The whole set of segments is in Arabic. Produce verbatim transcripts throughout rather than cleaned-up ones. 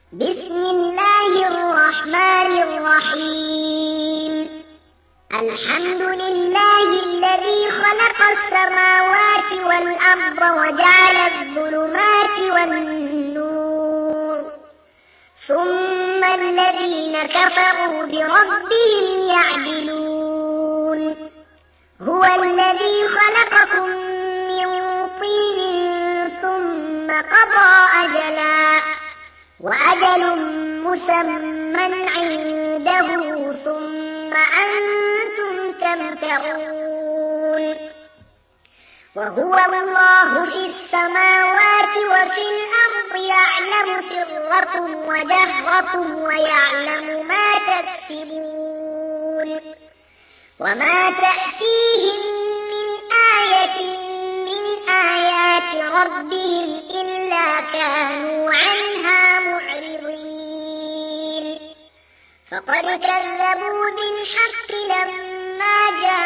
بسم الله الرحمن الرحيم. الحمد لله الذي خلق السماوات والأرض وجعل الظلمات والنور، ثم الذين كفروا بربهم يعدلون. هو الذي خلقكم من طين ثم قضى أجلا، وأجل مسمى عنده، ثم أنتم تمترون. وهو الله في السماوات وفي الأرض، يعلم سركم وجهركم ويعلم ما تكسبون. وما تأتيهم من آية من آيات ربهم إلا كانوا عنها معرضين. فقد كذبوا بالحق لما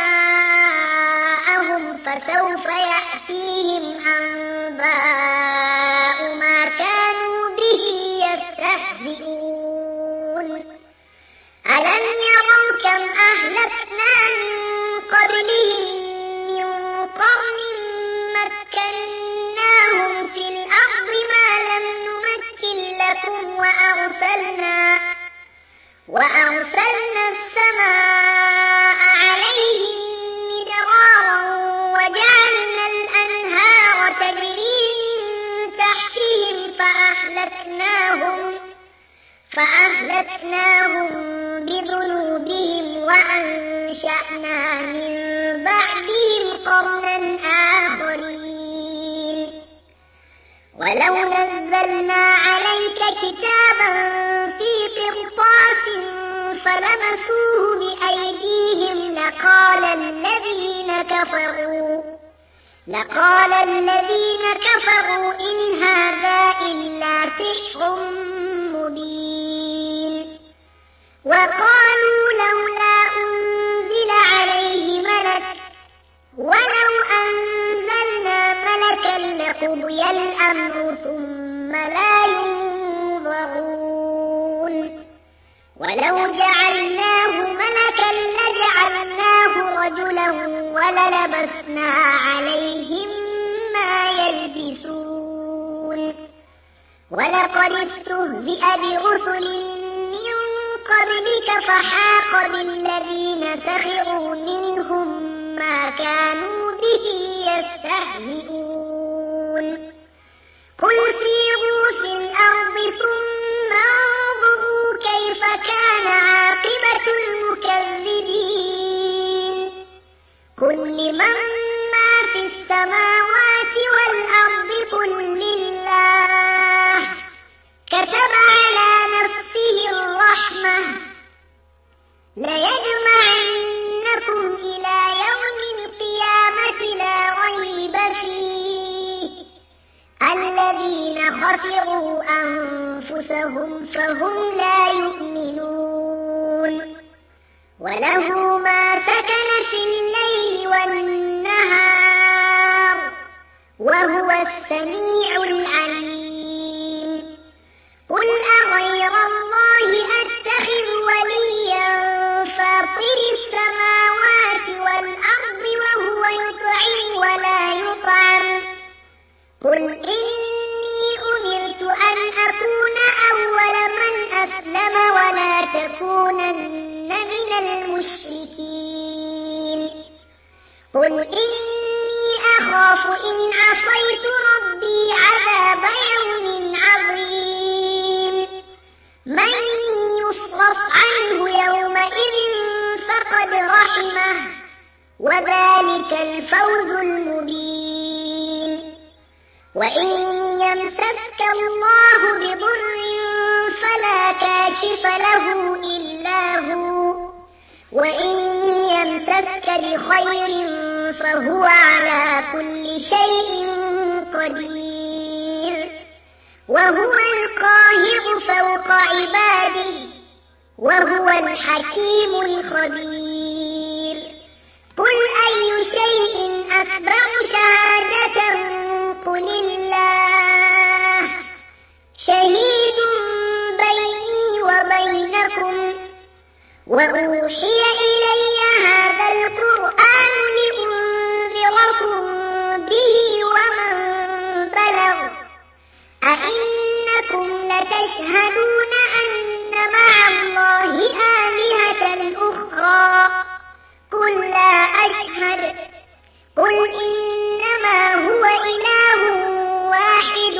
جاءهم، فسوف يأتيهم أنباء ما كانوا به يستهزئون. ألم يروا كم أهلكنا من قبلهم من قرن مكناهم في الأرض ما لم نمكن لكم، وأرسلنا وأرسلنا السماء عليهم مدرارا، وجعلنا الأنهار تجري من تحتهم فأهلكناهم فأهلكناهم بذنوبهم، وأنشأنا من بعدهم قرنا آخرين. ولو نزلنا عليك كتابا في قرطاس فلمسوه بأيديهم لقال الذين كفروا لقال الذين كفروا إن هذا إلا سحر مبين. وقالوا لولا أنزل عليه ملك، ولو أنزلنا ملكا لقضي الأمر ثم لا ينظرون. ولو جعلناه ملكا لجعلناه رجلا وللبسنا عليهم ما يلبسون. ولقد استهزئ برسل من قبلك فحاق بالذين سخروا منهم ما كانوا به يستهزئون. قل سيروا في الأرض ثم انظروا كيف كان عاقبة المكذبين. قل لمن ما في السماوات والأرض قل لله، كتب على نفسه الرحمة ليجمعنكم إلى يوم القيامة لا ريب فيه، الذين خسروا أنفسهم فهم لا يؤمنون. وله ما سكن في الليل والنهار، وهو السميع العليم. قل أغير الله أتخذ وليا فاطر السماوات والأرض وهو يطعم ولا يطعم، قل إني أمرت أن أكون أول من أسلم ولا تكونن من المشركين. قل إني أخاف إن عصيت ربي عذاب يوم عظيم. من يصرف عنه يومئذ فقد رحمه، وذلك الفوز المبين. وإن يمسسك الله بضر فلا كاشف له إلا هو، وإن يمسسك بخير فهو على كل شيء قدير. وهو القاهر فوق عباده، وهو الحكيم الخبير. قل أي شيء أكبر شهادة قل الله، شهيد وأوحي إلي هذا القرآن لأنذركم به ومن بلغ أئنكم لتشهدون أن مع الله آلهة أخرى قل لا أشهد قل إنما هو إله واحد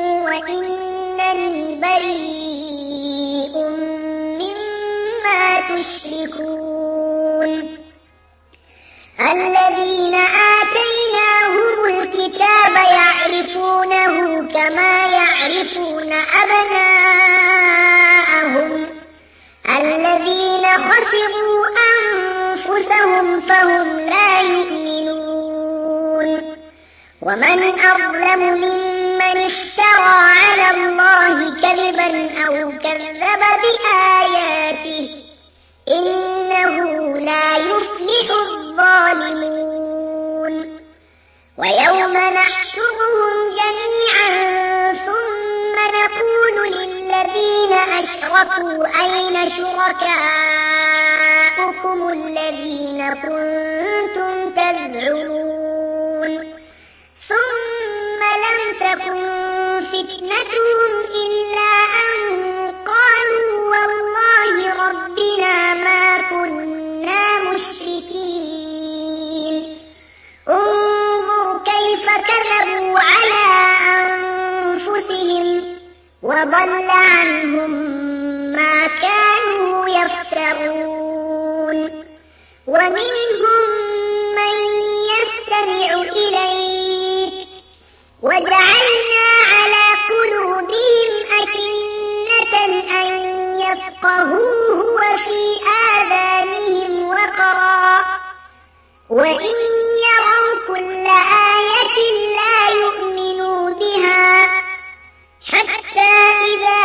وإنني بريء مما تشركون الذين آتيناهم الكتاب يعرفونه كما يعرفون أبناءهم الذين خسروا أنفسهم فهم لا يؤمنون ومن أظلم ممن افترى على الله كذبا أو كذب بآياته إنه لا يفلح الظالمون ويوم نحشرهم جميعا ثم نقول للذين أشركوا أين شركاؤكم الذين كنتم تزعمون ثم لم تكن فتنتهم إلا أن قالوا والله ربنا ما كنا مشركين انظر كيف كذبوا على أنفسهم وضل عنهم ما كانوا يفترون ومنهم من يستمع إليك وجعلنا على قلوبهم أكنة أن يفقهوه وفي آذانهم وقرا وإن يروا كل آية لا يؤمنوا بها حتى إذا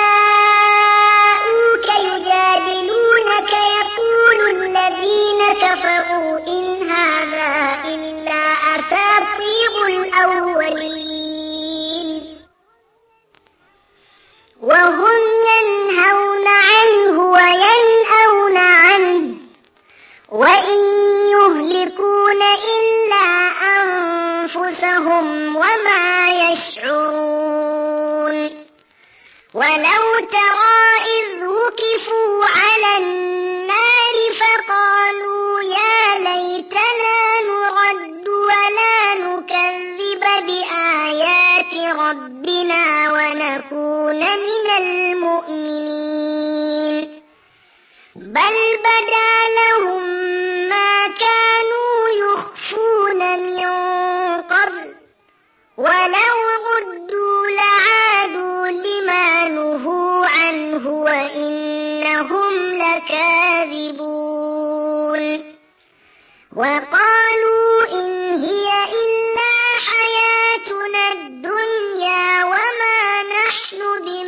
جاءوك يجادلونك يقول الذين كفروا إن هذا إلا أساطير الأولين وهم ينهون عنه وينأون عنه وإن يهلكون إلا أنفسهم وما يشعرون ولو ترى إذ وقفوا على النار فقالوا يا ليتنا نرد ولا نكذب بآيات ربنا ونكون من المؤمنين بل بدا لهم ما كانوا يخفون من قبل ولو ردوا لعادوا لما نهوا عنه وإنهم لكاذبون وقالوا إن هي إلا حياتنا الدنيا وما نحن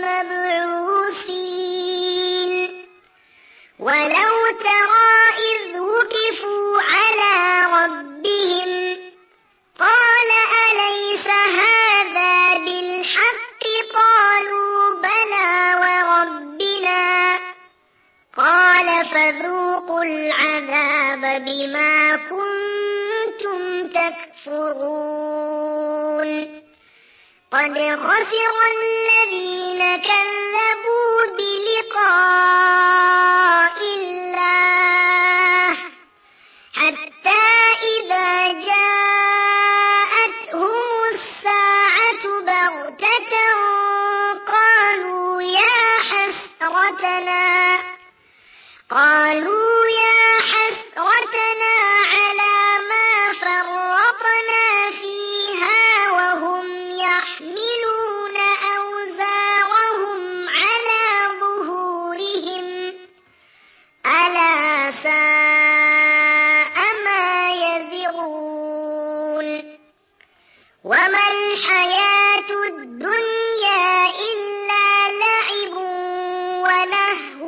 بمبعوثين ولو ترى إذ وقفوا على ربهم قال أليس هذا بالحق قالوا بلى وربنا قال فذوقوا العذاب بما كنتم تكفرون قد خسر الذين كذبوا بلقاء الله حتى إذا جاءتهم الساعة بغتة قالوا يا حسرتنا قالوا يا حسرتنا على ما فرطنا فيها وهم يحملون أوزارهم على ظهورهم ألا ساء ما يزرون وما الحياة الدنيا إلا لعب ولهو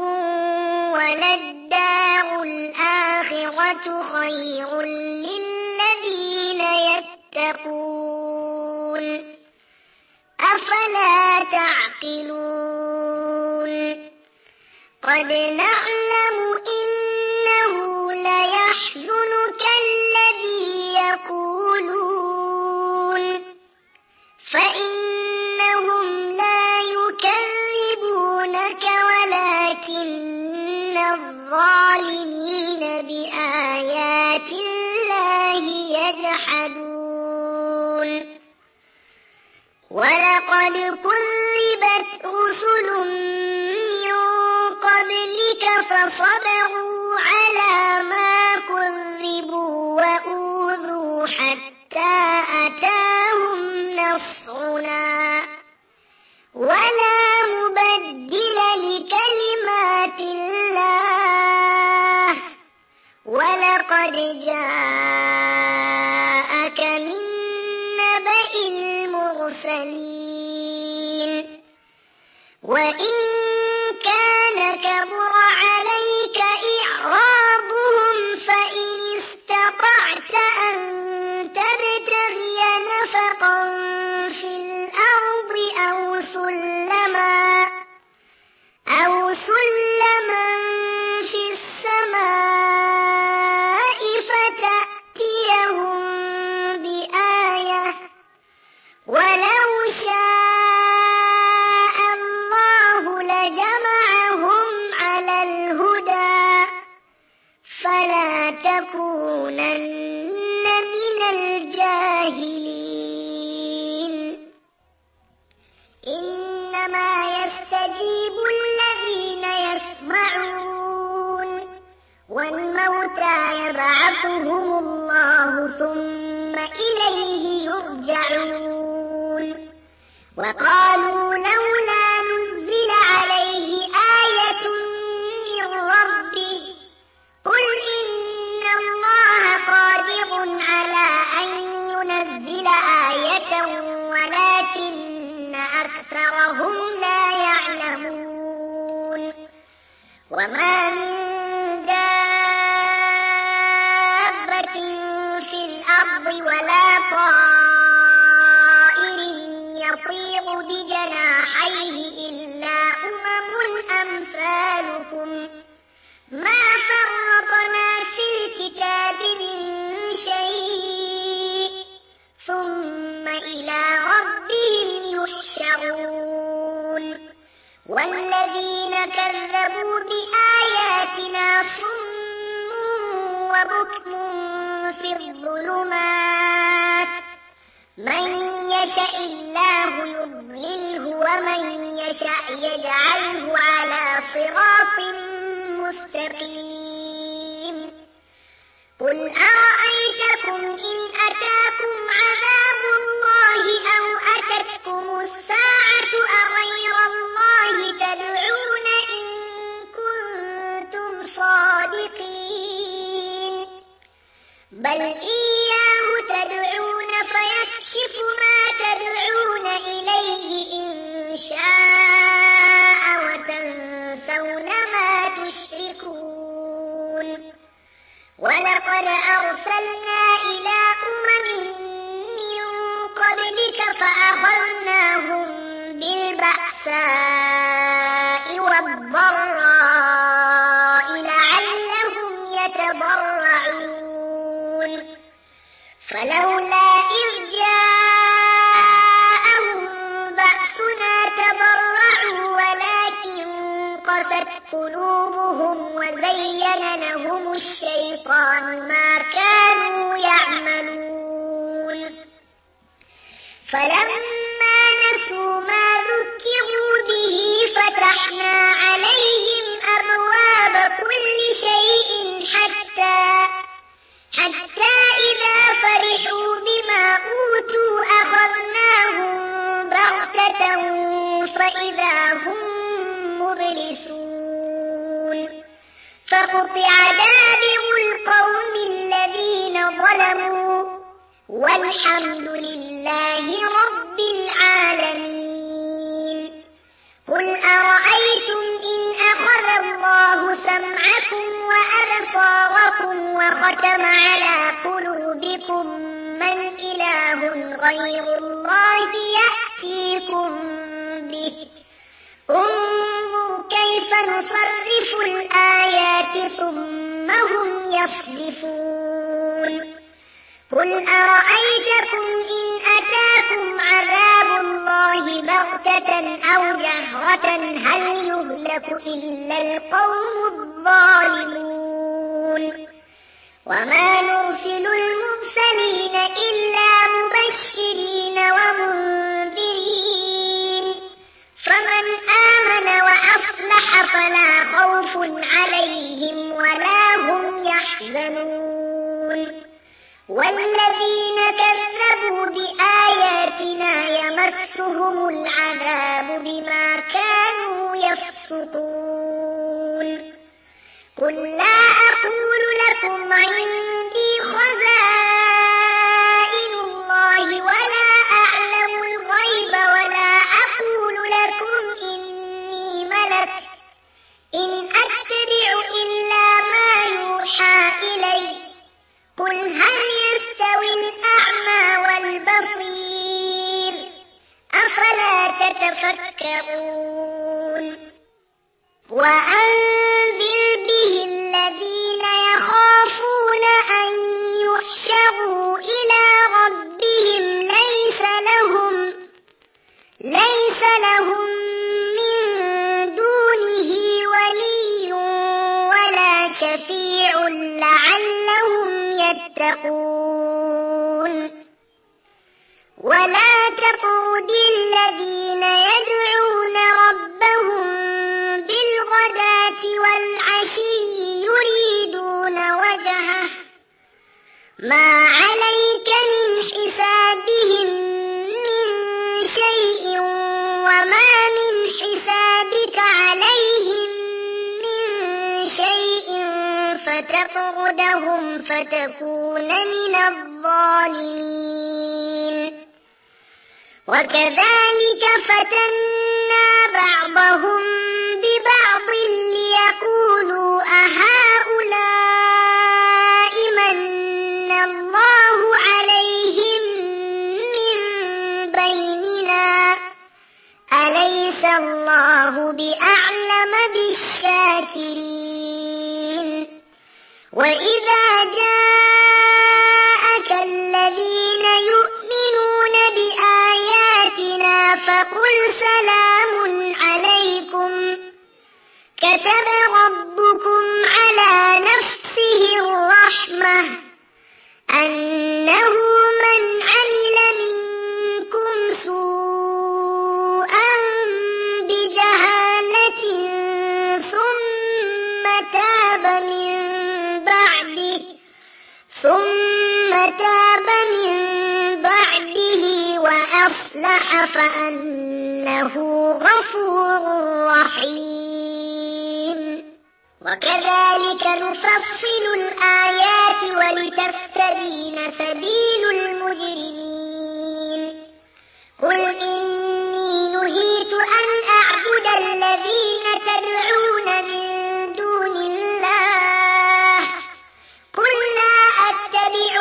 وللدار الآخرة خير للذين يتقون أفلا تعقلون قد نعلم الظالمين بآيات الله يجحدون ولقد كذبت رسل من قبلك فصبروا على ما كذبوا وأوذوا حتى أتاهم نصرنا ولا مبدل لكلمات الله ولقد جاءك من نبأ المرسلين وإن كان كبر عليك إعراضهم فإن استطعت أن تبتغي نفقا في الأرض أو سلما أو سلما في السماء فتأتيهم بآية ولو شاء الله لجمعهم على الهدى فلا تكونن من الجاهلين إنما يستجيب الذين يسمعون والموتى يبعثهم الله ثم إليه يرجعون وقالوا لولا نزل عليه آية من ربه قل إن الله قادر على أن ينزل آية ولكن أكثرهم لا يعلمون وما من دابة في الأرض ولا طائر يطير بجناحيه إلا أمم أمثالكم ما فرطنا في الكتاب من شيء ثم إلى ربهم يحشرون والذين كذبوا بآياتنا صم وبكم في الظلمات من يشاء الله يضلله ومن يشاء يجعله على صراط مستقيم قل أرأيتكم إن أتاكم عذاب الله أو أتتكم الساعة أغير الله تدعون إن كنتم صادقين بل إياه تدعون فيكشف ما تدعون إليه إن شاء وتنسون ما تشركون ولقد أرسلنا إلى أمم من قبلك فأخذناهم بالبأساء والضراء لعلهم يتضرعون فلولا إذ جاءهم بأسنا تضرعوا ولكن قست قلوبهم وزين لهم الشيطان ما كانوا يعملون فلما نسوا ما ذكروا به فتحنا عليهم أبواب كل شيء حتى حتى إذا فرحوا بما أوتوا أخذناهم بغتة فإذا هم مبلسون فقطع دابر القوم الذين ظلموا والحمد لله رب العالمين قل أرأيتم إن أخذ الله سمعكم وأبصاركم وختم على قلوبكم من إله غير الله يأتيكم به انظر كيف نصرف الآيات ثم هم يصدفون قل أرأيتكم إن أتاكم عذاب الله الله بغتة أو جهرة هل يهلك إلا القوم الظالمون وما نرسل المرسلين إلا مبشرين ومنذرين فمن آمن وأصلح فلا خوف عليهم ولا هم يحزنون والذين كذبوا بآياتنا يمسهم العذاب بما كانوا يفسقون قل لا أقول لكم عندي خزائن الله ولا أعلم الغيب ولا أقول لكم إني ملك إن أتبع إلا ما يوحى إلي قل هل يستوي الأعمى والبصير أفلا تتفكرون وأنذر به الذين يخافون أن يحشروا إلى ربهم ليس لهم ليس لهم من دونه ولي ولا شفيع لعلهم يتقون ولا تطرد الذين يدعون ربهم بالغداة والعشي يريدون وجهه ما عليك من حسابهم من شيء وما من حسابك عليهم من شيء فتطردهم فتكون من الظالمين وكذلك فتنا بعضهم ببعض ليقولوا أهؤلاء من الله عليهم من بيننا أليس الله بأعلم بالشاكرين وإذا جاءك الذين يؤمنون بآياتنا فقل سلام عليكم كتب ربكم على نفسه الرحمة أنه من عمل منكم سوءا بجهالة ثم تاب من بعده ثم تاب من بعده وأصلح فأنه غفور رحيم وكذلك نفصل الآيات ولتستبين سبيل المجرمين قل إني نهيت أن أعبد الذين تدعون من دون الله قل لا أتبع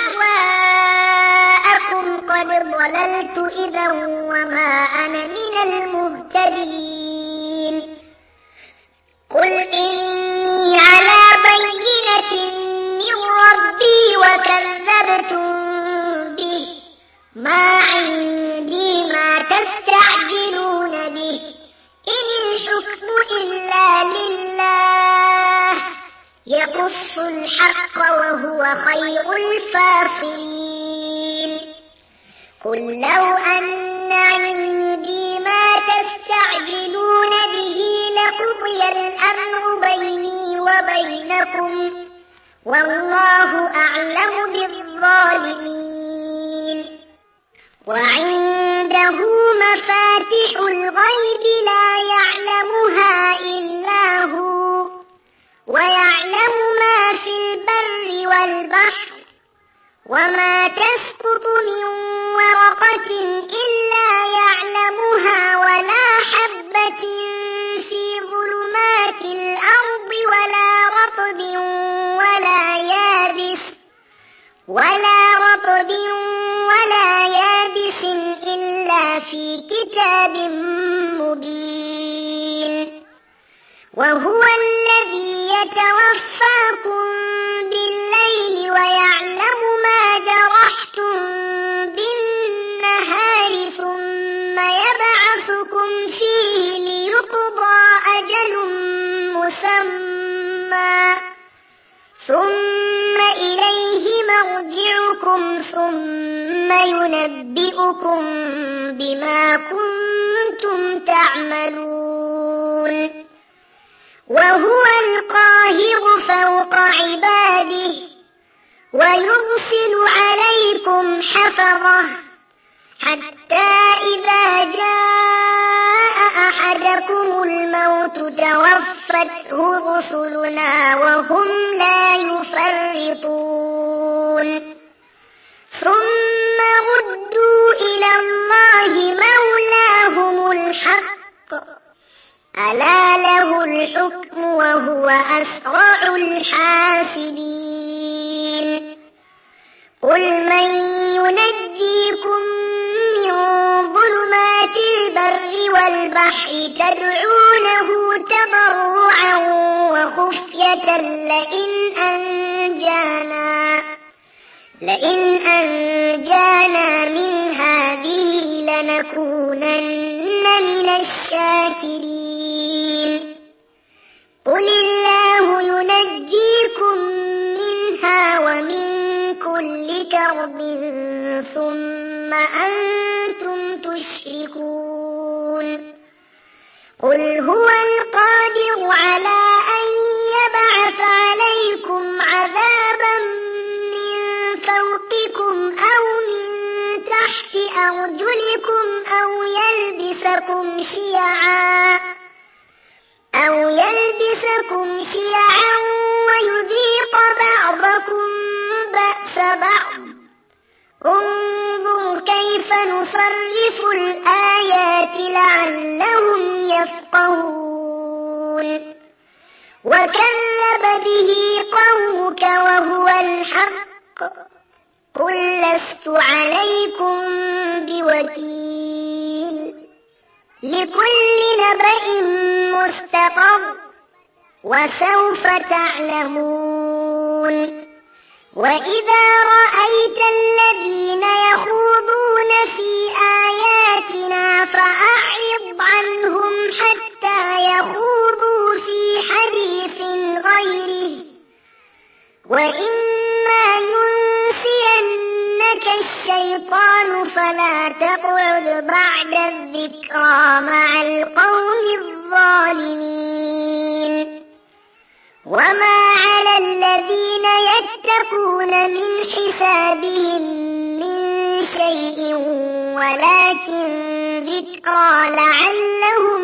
أهواءكم قد ضللت إذا وما أنا من المهتدين قل إني على بينة من ربي وكذبتم به ما عندي ما تستعجلون به إن الحكم إلا لله يقص الحق وهو خير الفاصلين قل لو أن عندي ما تستعجلون به لقضي الأمر بيني وبينكم والله أعلم بالظالمين وعنده مفاتح الغيب لا يعلمها إلا هو ويعلم ما في البر والبحر وما تسقط من ورقة إلا يعلمها ولا حبة في ظلمات الأرض ولا رطب ولا يابس ولا رطب ولا يابس إلا في كتاب مبين وهو الذي يتوفاكم بالليل ويعلم ما جرحتم بالنهار ثم مسمى ثم إليه مرجعكم ثم ينبئكم بما كنتم تعملون وهو القاهر فوق عباده ويرسل عليكم حفظة حتى إذا جاء أحدكم الموت توفته رسلنا وهم لا يفرطون ثم ردوا إلى الله مولاهم الحق ألا له الحكم وهو أسرع الحاسبين قل من ينجيكم من ظلمات البر والبحر تدعونه تضرعا وخفية لئن أنجانا لئن أنجانا من هذه لنكونن من الشاكرين قل الله ينجيكم منها ومن كل كرب ثم أنتم تشركون قل هو القادر على أن يبعث عليكم عذابا من فوقكم أو من تحت أرجلكم أو يلبسكم شيعا أو يلبسكم شيعا ويذيق بعضكم بأس بعض انظر كيف نصرف الآيات لعلهم يفقهون وكذب به قومك وهو الحق قل لست عليكم بوكيل لكل نبأ مستقر وسوف تعلمون وإذا رأيت الذين يخوضون في آياتنا فأعرض عنهم حتى يخوضوا في حديث غيره وإما ينسينك الشيطان فلا تقعد بعد الذكرى مع القوم الظالمين وما على الذين يتقون من حسابهم من شيء ولكن ذكرى لعلهم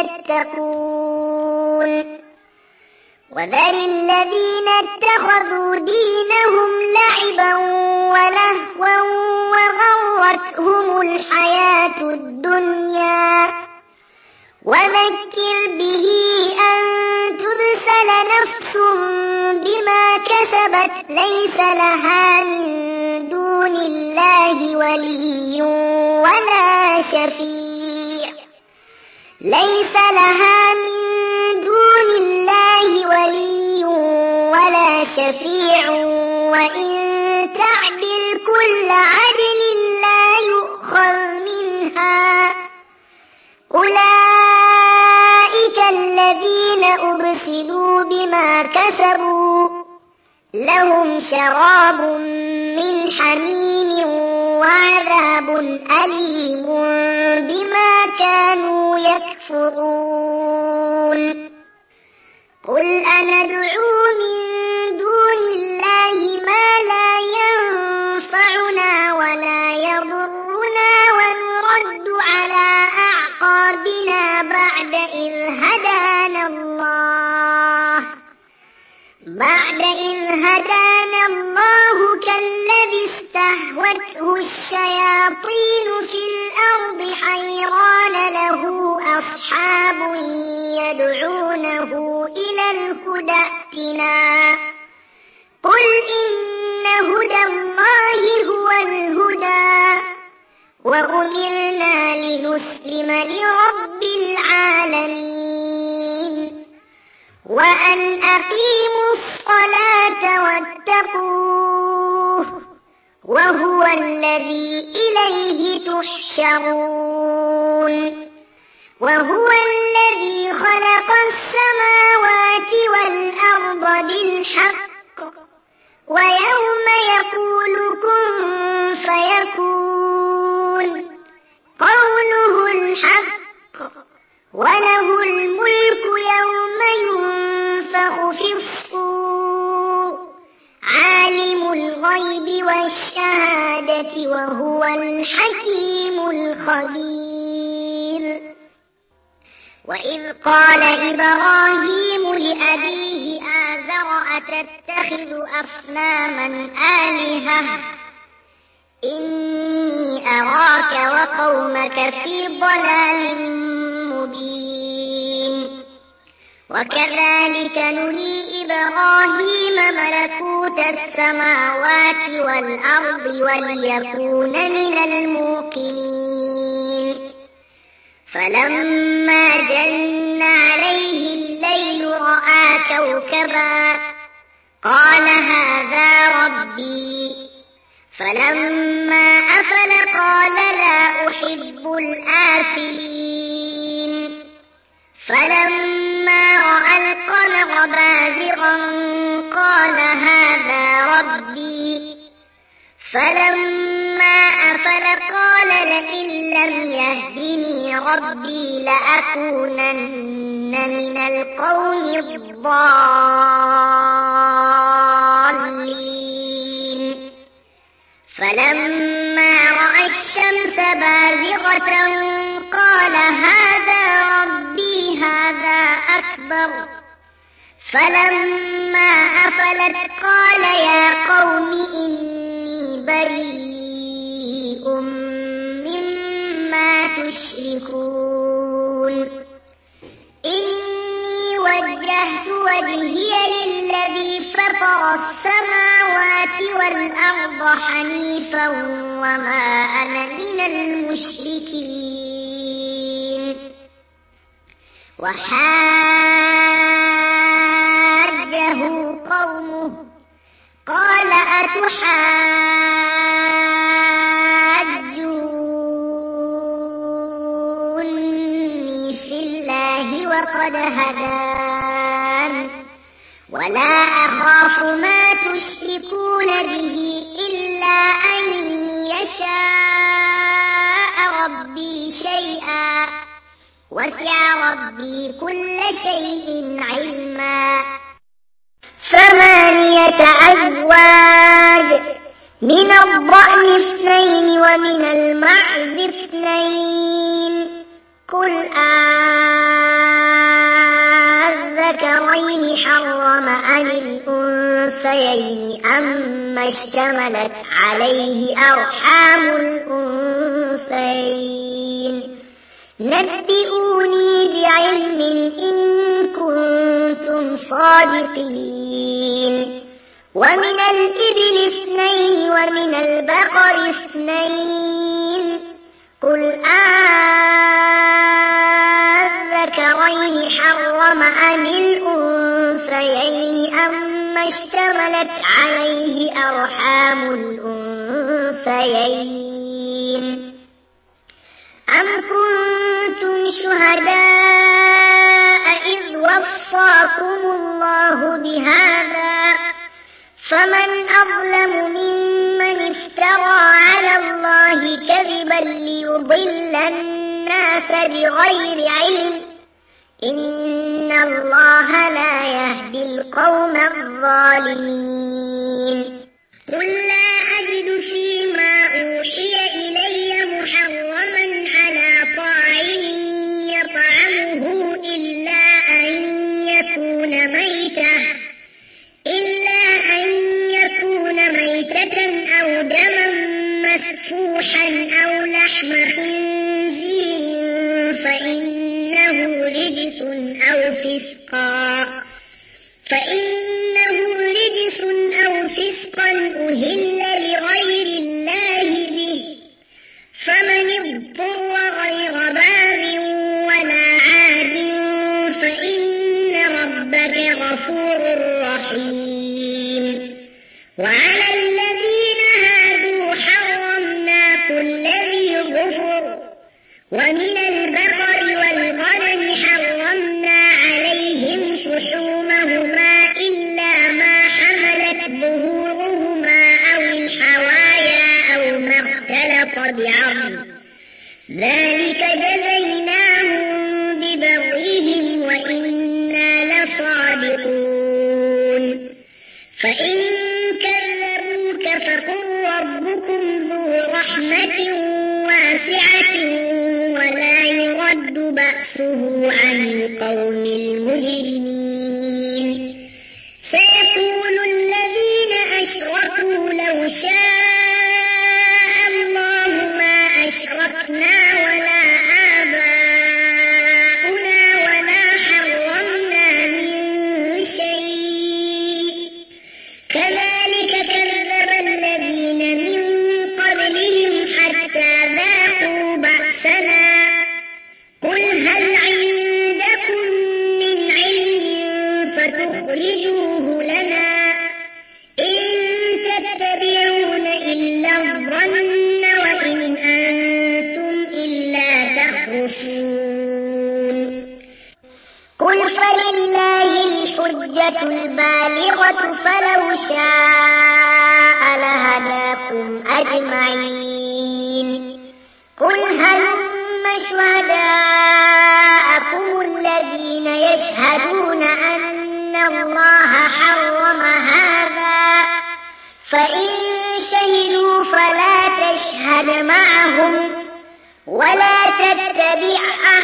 يتقون وذر الذين اتخذوا دينهم لعبا ولهوا وغرتهم الحياة الدنيا وذكر به أن تبسل نفس بما كسبت ليس لها من دون الله ولي ولا شفيع ليس لها من دون الله ولي ولا شفيع وإن تعدل كل عدل لا يؤخذ منها أولئك الذين أبسلوا بما كسبوا لهم شراب من حميم وعذاب أليم بما كانوا يكفرون قل أندعو من دون الله ما لا ينفعنا ولا يضرنا ونرد على أعقابنا بعد إذ هدانا الله بعد إذ هدانا الله كالذي استهوته الشياطين في الأرض حيران له أصحاب يدعونه إلى الهدى ائتنا قل إن هدى الله هو الهدى وأمرنا لنسلم لرب العالمين وأن أقيموا الصلاة واتقوه وهو الذي إليه تحشرون وهو الذي خلق السماوات الحق ويوم يقول كن فيكون قوله الحق وله الملك يوم ينفخ في الصور عالم الغيب والشهادة وهو الحكيم الخبير. وإذ قال إبراهيم لأبيه آزر أتتخذ أصناما آلهة إني أراك وقومك في ضلال مبين. وكذلك نري إبراهيم ملكوت السماوات والأرض وليكون من الموقنين. فلما جن عليه الليل رأى كوكبا قال هذا ربي فلما أفل قال لا أحب الآفلين. فلما رأى القمر بازغا قال هذا ربي فلما أفل قال لئن لم يهدني ربي لأكونن من القوم الضالين. فلما رأى الشمس بازغة قال هذا ربي هذا أكبر. فلما أفلت قال يا قوم إني بريء مما تشركون إني وجهت وجهي للذي فطر السماوات والأرض حنيفا وما أنا من المشركين. وحاجه قومه قال أتحاجوني في الله وقد هدان ولا أخاف ما تشركون به إلا أن يشاء ربي شيئا وسع ربي كل شيء علما. ثمانية أزواج من الضأن اثنين ومن المعز اثنين قل أذكرين حرم أم الأنثيين أما اشتملت عليه أرحام الأنثيين نبئوني بعلم إن كنتم صادقين. ومن الإبل اثنين ومن البقر اثنين قل أذكرين حرم أم الأنثيين أما اشتملت عليه أرحام الأنثيين أم كنتم شهداء إذ وصاكم الله بهذا فمن أظلم ممن افترى على الله كذبا ليضل الناس بغير علم إن الله لا يهدي القوم الظالمين. قل لا أجد فيما أوحي إلي محرما على طاعم يطعمه إلا أن يكون ميتة إلا أن يكون ميتة أو دما مسفوحا أو لحم خنزير فإنه رجس أو فسقا فإنه رجس أو فسقا أهل لغير الله به فمن اضطر غير باغ ولا عاد فإن ربك غفور رحيم. وعلى الذين هادوا حرمنا كل ذي ظفر ومن البقر والغنم حرمنا عليهم شحومهما إلا ما القوم المجرمين سيقول الذين أشركوا لو شاء الله ما أشركنا ولا آباؤنا ولا حرمنا من شيء كذلك كذب الذين من قبلهم حتى ذاقوا بأسنا قل هل عندكم من علم فتخرجوه لنا إن تتبعون إلا الظن وإن أنتم إلا تخرصون قل فلله الحجة البالغة فلو شاء لهداكم أجمعين قل هلم شهداءكم الذين يشهدون أن الله حرم هذا فإن شهدوا فلا تشهد معهم ولا تتبع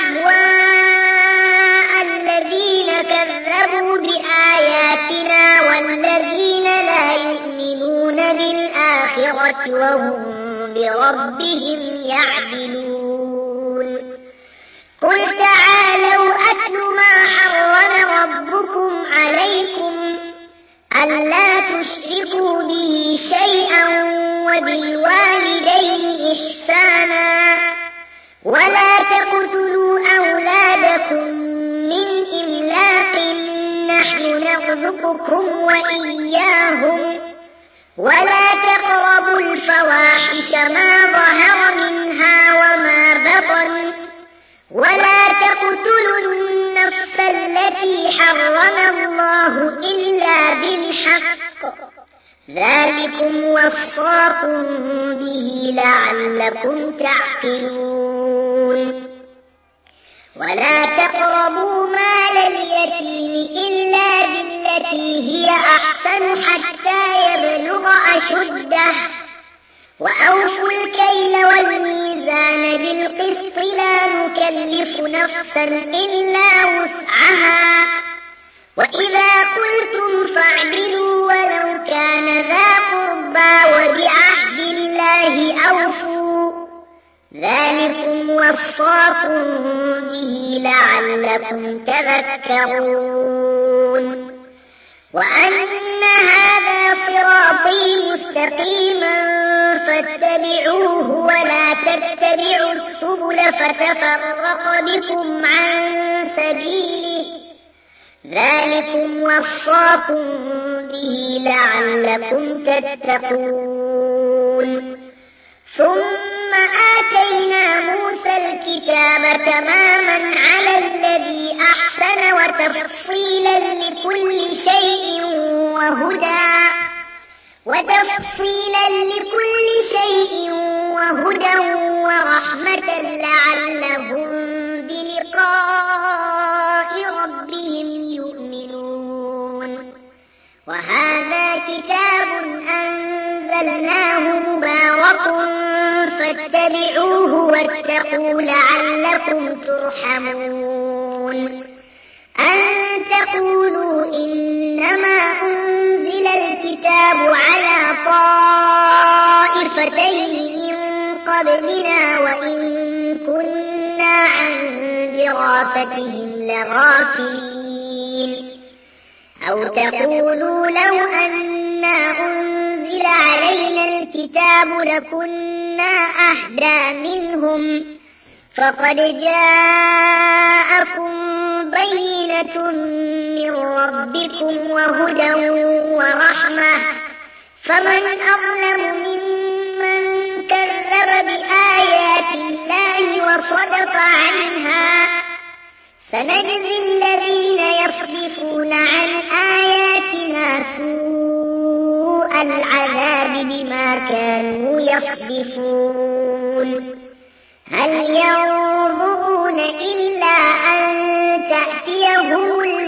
أهواء الذين كذبوا بآياتنا والذين لا يؤمنون بالآخرة وهم بربهم يعدلون قل تعالوا أتل ما حرم ربكم عليكم ألا تشركوا به شيئا وبالوالدين إحسانا ولا تقتلوا أولادكم من إملاق نحن نرزقكم وإياهم ولا تقربوا الفواحش ما ظهر منها وما بطن ولا تقتلوا النفس التي حرم الله إلا بالحق ذلكم وصاكم به لعلكم تعقلون ولا تقربوا مال اليتيم إلا بالتي هي أحسن حتى يبلغ أشده وأوفوا الكيل والميزان بالقسط لا نكلف نفسا إلا وسعها وإذا قلتم فاعدلوا ولو كان ذا قربى وبعهد الله أوفوا ذلكم وصاكم به لعلكم تذكرون وأن هذا صراطي مستقيما فاتبعوه ولا تتبعوا السبل فتفرق بكم عن سبيله ذلكم وصاكم به لعلكم تتقون ثم آتينا موسى الكتاب تماما على الذي أحسن وتفصيلا لكل شيء وهدى وتفصيلا لكل شيء وهدى ورحمة لعلهم بلقاء ربهم يؤمنون وهذا كتاب أنزلناه مبارك فاتبعوه واتقوا لعلكم ترحمون أن تقولوا إنما أنزل الكتاب على طائفتين من قبلنا وإن كنا عن دراستهم لغافلين أو تقولوا لو أنا أنزل علينا الكتاب لكنا أهدى منهم فقد جاءكم بينة من ربكم وهدى ورحمة فمن أظلم ممن كذب بآيات الله وصدف عنها سنجزي الذين يصدفون عن آياتنا سوء العذاب بما كانوا يصدفون هل ينظرون إلا أن تأتيهم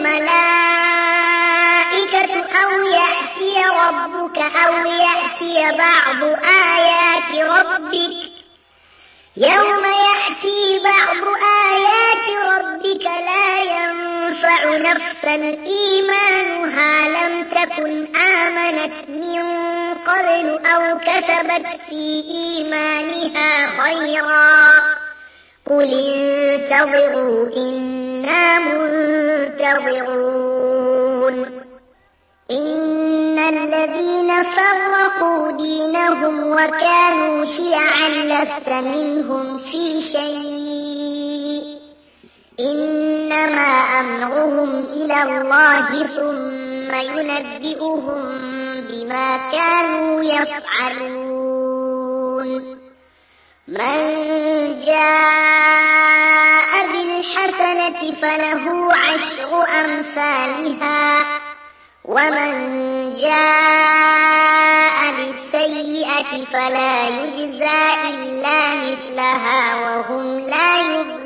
الملائكة أو يأتي ربك أو يأتي بعض آيات ربك يوم يأتي بعض آيات ربك لا ينفع نفسا إيمانها لم تكن آمنت من قبل أو كسبت في إيمانها خيرا قل انتظروا إنا منتظرون إن الذين فرقوا دينهم وكانوا شيعا لست منهم في شيء إنما أمرهم إلى الله ثم ينبئهم بما كانوا يفعلون من جاء بالحسنة فله عشر أمثالها ومن جاء بالسيئة فلا يجزى إلا مثلها وهم لا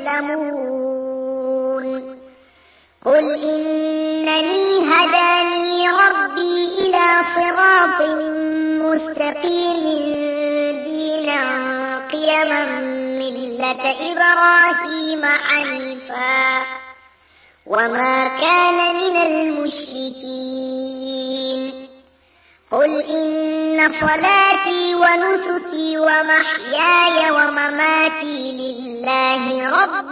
يظلمون قل إنني هداني ربي إلى صراط مستقيم دينا قيما ملة إبراهيم حنيفا وما كان من المشركين قل إن صلاتي ونسكي ومحياي ومماتي لله رب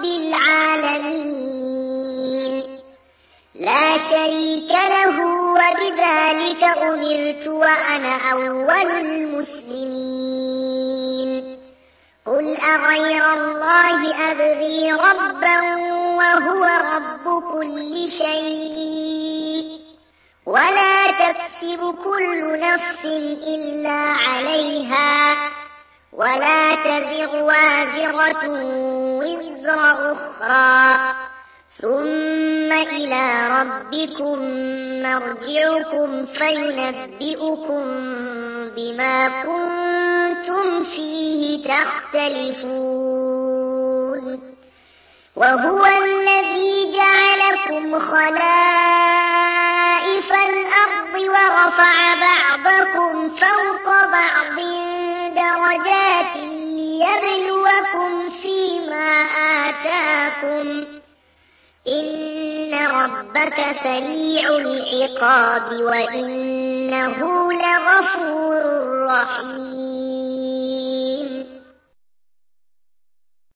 العالمين لا شريك له وبذلك أمرت وأنا أول المسلمين قل أغير الله أبغي ربا وهو رب كل شيء ولا تكسب كل نفس إلا عليها ولا تزر وازرة وزر أخرى ثم إلى ربكم مرجعكم فينبئكم بما كنتم فيه تختلفون وهو الذي جعلكم خلائف الأرض ورفع بعضكم فوق بعض درجات ليبلوكم فيما آتاكم إن ربك سريع العقاب وإنه لغفور رحيم